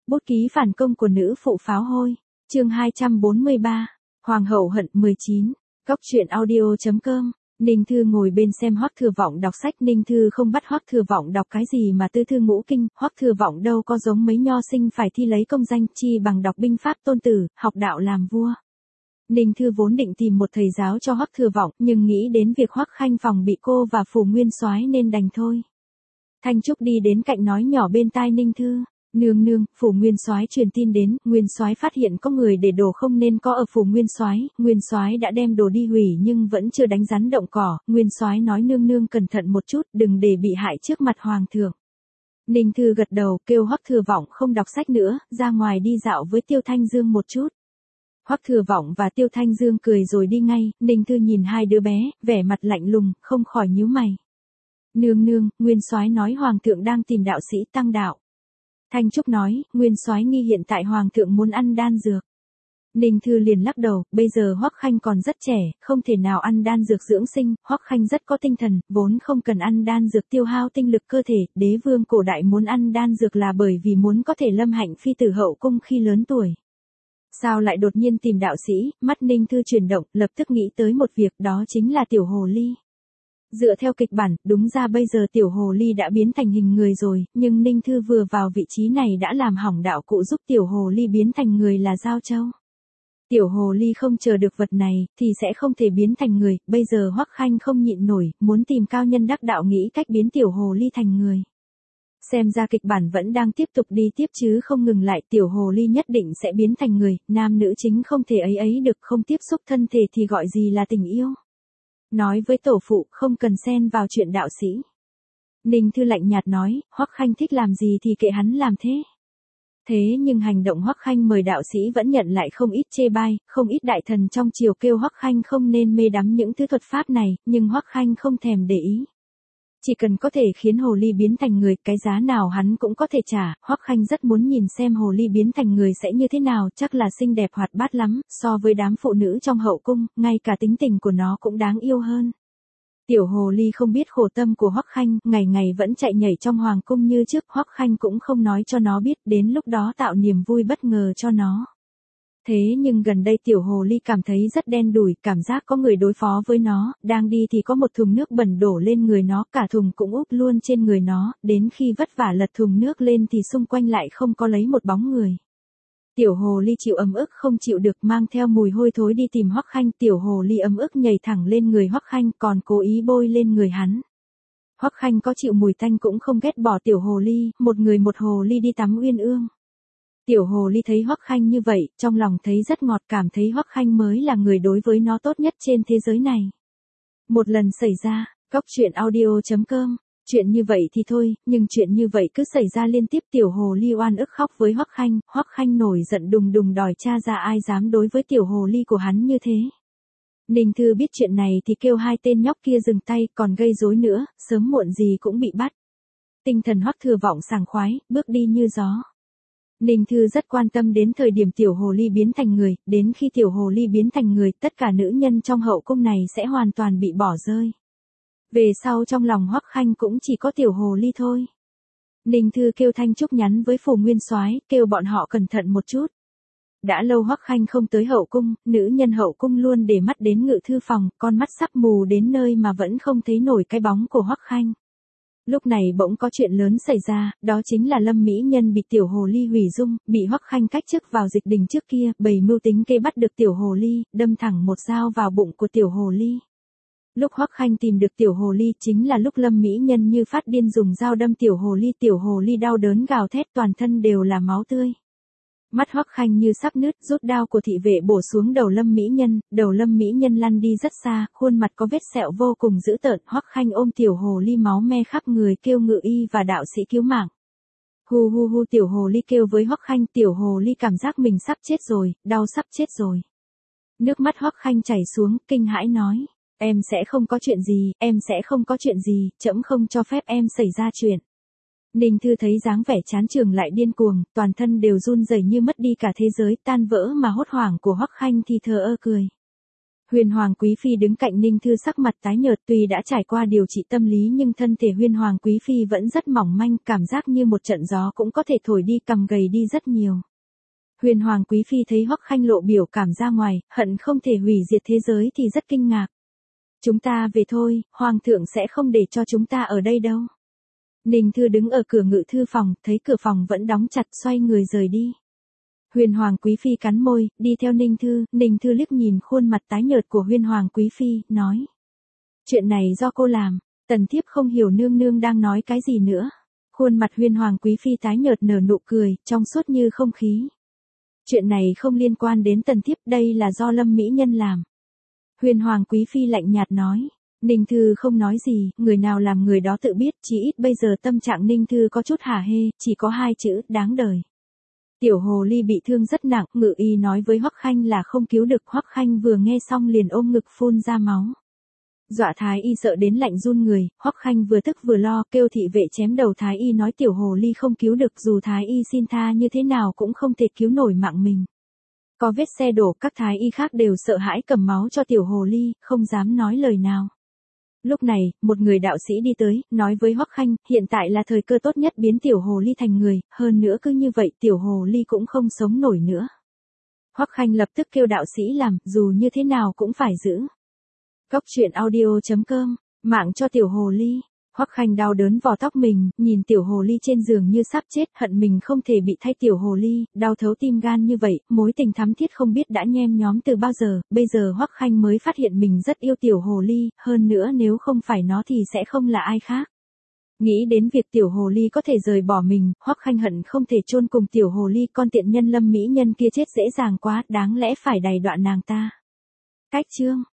Bút ký phản công của nữ phụ pháo hôi. Chương 243. Hoàng hậu hận 19. Cóc truyện audio.com. Ninh Thư ngồi bên xem Hoắc Thừa Vọng đọc sách. Ninh Thư không bắt Hoắc Thừa Vọng đọc cái gì mà tư thư ngũ kinh. Hoắc Thừa Vọng đâu có giống mấy nho sinh phải thi lấy công danh, chi bằng đọc binh pháp tôn tử, học đạo làm vua. Ninh Thư vốn định tìm một thầy giáo cho Hoắc Thừa Vọng, nhưng nghĩ đến việc Hoắc Khanh phòng bị cô và Phủ Nguyên Soái nên đành thôi. Thanh Trúc đi đến cạnh nói nhỏ bên tai Ninh Thư, "Nương nương, Phủ Nguyên Soái truyền tin đến, Nguyên Soái phát hiện có người để đồ không nên có ở Phủ Nguyên Soái, Nguyên Soái đã đem đồ đi hủy nhưng vẫn chưa đánh rắn động cỏ, Nguyên Soái nói nương nương cẩn thận một chút, đừng để bị hại trước mặt hoàng thượng." Ninh Thư gật đầu, kêu Hoắc Thừa Vọng không đọc sách nữa, ra ngoài đi dạo với Tiêu Thanh Dương một chút. Hoắc Thừa Vọng và Tiêu Thanh Dương cười rồi đi ngay. Ninh Thư nhìn hai đứa bé, vẻ mặt lạnh lùng, không khỏi nhíu mày. "Nương nương, Nguyên Soái nói hoàng thượng đang tìm đạo sĩ tăng đạo." Thanh Trúc nói, "Nguyên Soái nghi hiện tại hoàng thượng muốn ăn đan dược." Ninh Thư liền lắc đầu, bây giờ Hoắc Khanh còn rất trẻ, không thể nào ăn đan dược dưỡng sinh, Hoắc Khanh rất có tinh thần, vốn không cần ăn đan dược tiêu hao tinh lực cơ thể, đế vương cổ đại muốn ăn đan dược là bởi vì muốn có thể lâm hạnh phi tử hậu cung khi lớn tuổi. Sao lại đột nhiên tìm đạo sĩ? Mắt Ninh Thư chuyển động, lập tức nghĩ tới một việc, đó chính là tiểu hồ ly. Dựa theo kịch bản, đúng ra bây giờ tiểu hồ ly đã biến thành hình người rồi, nhưng Ninh Thư vừa vào vị trí này đã làm hỏng đạo cụ giúp tiểu hồ ly biến thành người là Giao Châu. Tiểu hồ ly không chờ được vật này, thì sẽ không thể biến thành người, bây giờ Hoắc Khanh không nhịn nổi, muốn tìm cao nhân đắc đạo nghĩ cách biến tiểu hồ ly thành người. Xem ra kịch bản vẫn đang tiếp tục đi tiếp chứ không ngừng lại, tiểu hồ ly nhất định sẽ biến thành người, nam nữ chính không thể ấy được, không tiếp xúc thân thể thì gọi gì là tình yêu. Nói với tổ phụ không cần xen vào chuyện đạo sĩ. Ninh Thư lạnh nhạt nói, Hoắc Khanh thích làm gì thì kệ hắn làm thế. Thế nhưng hành động Hoắc Khanh mời đạo sĩ vẫn nhận lại không ít chê bai, không ít đại thần trong triều kêu Hoắc Khanh không nên mê đắm những thứ thuật pháp này, nhưng Hoắc Khanh không thèm để ý. Chỉ cần có thể khiến hồ ly biến thành người, cái giá nào hắn cũng có thể trả. Hoắc Khanh rất muốn nhìn xem hồ ly biến thành người sẽ như thế nào, chắc là xinh đẹp hoạt bát lắm, so với đám phụ nữ trong hậu cung, ngay cả tính tình của nó cũng đáng yêu hơn. Tiểu hồ ly không biết khổ tâm của Hoắc Khanh, ngày ngày vẫn chạy nhảy trong hoàng cung như trước, Hoắc Khanh cũng không nói cho nó biết, đến lúc đó tạo niềm vui bất ngờ cho nó. Thế nhưng gần đây tiểu hồ ly cảm thấy rất đen đủi, cảm giác có người đối phó với nó, đang đi thì có một thùng nước bẩn đổ lên người nó, cả thùng cũng úp luôn trên người nó, đến khi vất vả lật thùng nước lên thì xung quanh lại không có lấy một bóng người. Tiểu hồ ly chịu ấm ức không chịu được, mang theo mùi hôi thối đi tìm Hoắc Khanh, tiểu hồ ly ấm ức nhảy thẳng lên người Hoắc Khanh, còn cố ý bôi lên người hắn. Hoắc Khanh có chịu mùi tanh cũng không ghét bỏ tiểu hồ ly, một người một hồ ly đi tắm uyên ương. Tiểu hồ ly thấy Hoắc Khanh như vậy, trong lòng thấy rất ngọt, cảm thấy Hoắc Khanh mới là người đối với nó tốt nhất trên thế giới này. Một lần xảy ra, cóc truyện audio.com, chuyện như vậy thì thôi, nhưng chuyện như vậy cứ xảy ra liên tiếp, tiểu hồ ly oan ức khóc với Hoắc Khanh nổi giận đùng đùng đòi tra ra ai dám đối với tiểu hồ ly của hắn như thế. Ninh Thư biết chuyện này thì kêu hai tên nhóc kia dừng tay, còn gây rối nữa, sớm muộn gì cũng bị bắt. Tinh thần Hoắc Thừa Vọng sảng khoái, bước đi như gió. Ninh Thư rất quan tâm đến thời điểm tiểu hồ ly biến thành người, đến khi tiểu hồ ly biến thành người, tất cả nữ nhân trong hậu cung này sẽ hoàn toàn bị bỏ rơi. Về sau trong lòng Hoắc Khanh cũng chỉ có tiểu hồ ly thôi. Ninh Thư kêu Thanh Trúc nhắn với Phủ Nguyên Soái, kêu bọn họ cẩn thận một chút. Đã lâu Hoắc Khanh không tới hậu cung, nữ nhân hậu cung luôn để mắt đến ngự thư phòng, con mắt sắp mù đến nơi mà vẫn không thấy nổi cái bóng của Hoắc Khanh. Lúc này bỗng có chuyện lớn xảy ra, đó chính là Lâm Mỹ Nhân bị tiểu hồ ly hủy dung, bị Hoắc Khanh cách chức vào dịch đình trước kia, bày mưu tính kế bắt được tiểu hồ ly, đâm thẳng một dao vào bụng của tiểu hồ ly. Lúc Hoắc Khanh tìm được tiểu hồ ly chính là lúc Lâm Mỹ Nhân như phát điên dùng dao đâm tiểu hồ ly đau đớn gào thét, toàn thân đều là máu tươi. Mắt Hoắc Khanh như sắp nứt, rút đao của thị vệ bổ xuống đầu Lâm Mỹ Nhân, đầu Lâm Mỹ Nhân lăn đi rất xa, khuôn mặt có vết sẹo vô cùng dữ tợn, Hoắc Khanh ôm tiểu hồ ly máu me khắp người kêu ngự y và đạo sĩ cứu mạng. Hu hu hu, tiểu hồ ly kêu với Hoắc Khanh, tiểu hồ ly cảm giác mình sắp chết rồi, đau sắp chết rồi. Nước mắt Hoắc Khanh chảy xuống, kinh hãi nói, em sẽ không có chuyện gì, em sẽ không có chuyện gì, trẫm không cho phép em xảy ra chuyện. Ninh Thư thấy dáng vẻ chán trường lại điên cuồng, toàn thân đều run rẩy như mất đi cả thế giới, tan vỡ mà hốt hoảng của Hoắc Khanh thì thờ ơ cười. Huyền Hoàng Quý Phi đứng cạnh Ninh Thư sắc mặt tái nhợt, tuy đã trải qua điều trị tâm lý nhưng thân thể Huyền Hoàng Quý Phi vẫn rất mỏng manh, cảm giác như một trận gió cũng có thể thổi đi, cằm gầy đi rất nhiều. Huyền Hoàng Quý Phi thấy Hoắc Khanh lộ biểu cảm ra ngoài, hận không thể hủy diệt thế giới thì rất kinh ngạc. Chúng ta về thôi, Hoàng thượng sẽ không để cho chúng ta ở đây đâu. Ninh Thư đứng ở cửa ngự thư phòng, thấy cửa phòng vẫn đóng chặt, xoay người rời đi. Huyền Hoàng Quý Phi cắn môi, đi theo Ninh Thư liếc nhìn khuôn mặt tái nhợt của Huyền Hoàng Quý Phi, nói. Chuyện này do cô làm, Tần thiếp không hiểu nương nương đang nói cái gì nữa. Khuôn mặt Huyền Hoàng Quý Phi tái nhợt nở nụ cười, trong suốt như không khí. Chuyện này không liên quan đến Tần thiếp, đây là do Lâm Mỹ Nhân làm. Huyền Hoàng Quý Phi lạnh nhạt nói. Ninh Thư không nói gì, người nào làm người đó tự biết, chỉ ít bây giờ tâm trạng Ninh Thư có chút hả hê, chỉ có hai chữ, đáng đời. Tiểu hồ ly bị thương rất nặng, ngự y nói với Hoắc Khanh là không cứu được, Hoắc Khanh vừa nghe xong liền ôm ngực phun ra máu. Dọa Thái y sợ đến lạnh run người, Hoắc Khanh vừa tức vừa lo, kêu thị vệ chém đầu Thái y, nói tiểu hồ ly không cứu được, dù Thái y xin tha như thế nào cũng không thể cứu nổi mạng mình. Có vết xe đổ, các Thái y khác đều sợ hãi cầm máu cho tiểu hồ ly, không dám nói lời nào. Lúc này, một người đạo sĩ đi tới, nói với Hoắc Khanh, hiện tại là thời cơ tốt nhất biến tiểu hồ ly thành người, hơn nữa cứ như vậy tiểu hồ ly cũng không sống nổi nữa. Hoắc Khanh lập tức kêu đạo sĩ làm, dù như thế nào cũng phải giữ. Cốc truyện audio.com, mạng cho tiểu hồ ly. Hoắc Khanh đau đớn vò tóc mình, nhìn tiểu hồ ly trên giường như sắp chết, hận mình không thể bị thay tiểu hồ ly, đau thấu tim gan như vậy, mối tình thắm thiết không biết đã nhem nhóm từ bao giờ, bây giờ Hoắc Khanh mới phát hiện mình rất yêu tiểu hồ ly, hơn nữa nếu không phải nó thì sẽ không là ai khác. Nghĩ đến việc tiểu hồ ly có thể rời bỏ mình, Hoắc Khanh hận không thể chôn cùng tiểu hồ ly, con tiện nhân Lâm Mỹ Nhân kia chết dễ dàng quá, đáng lẽ phải đày đoạn nàng ta. Cách chương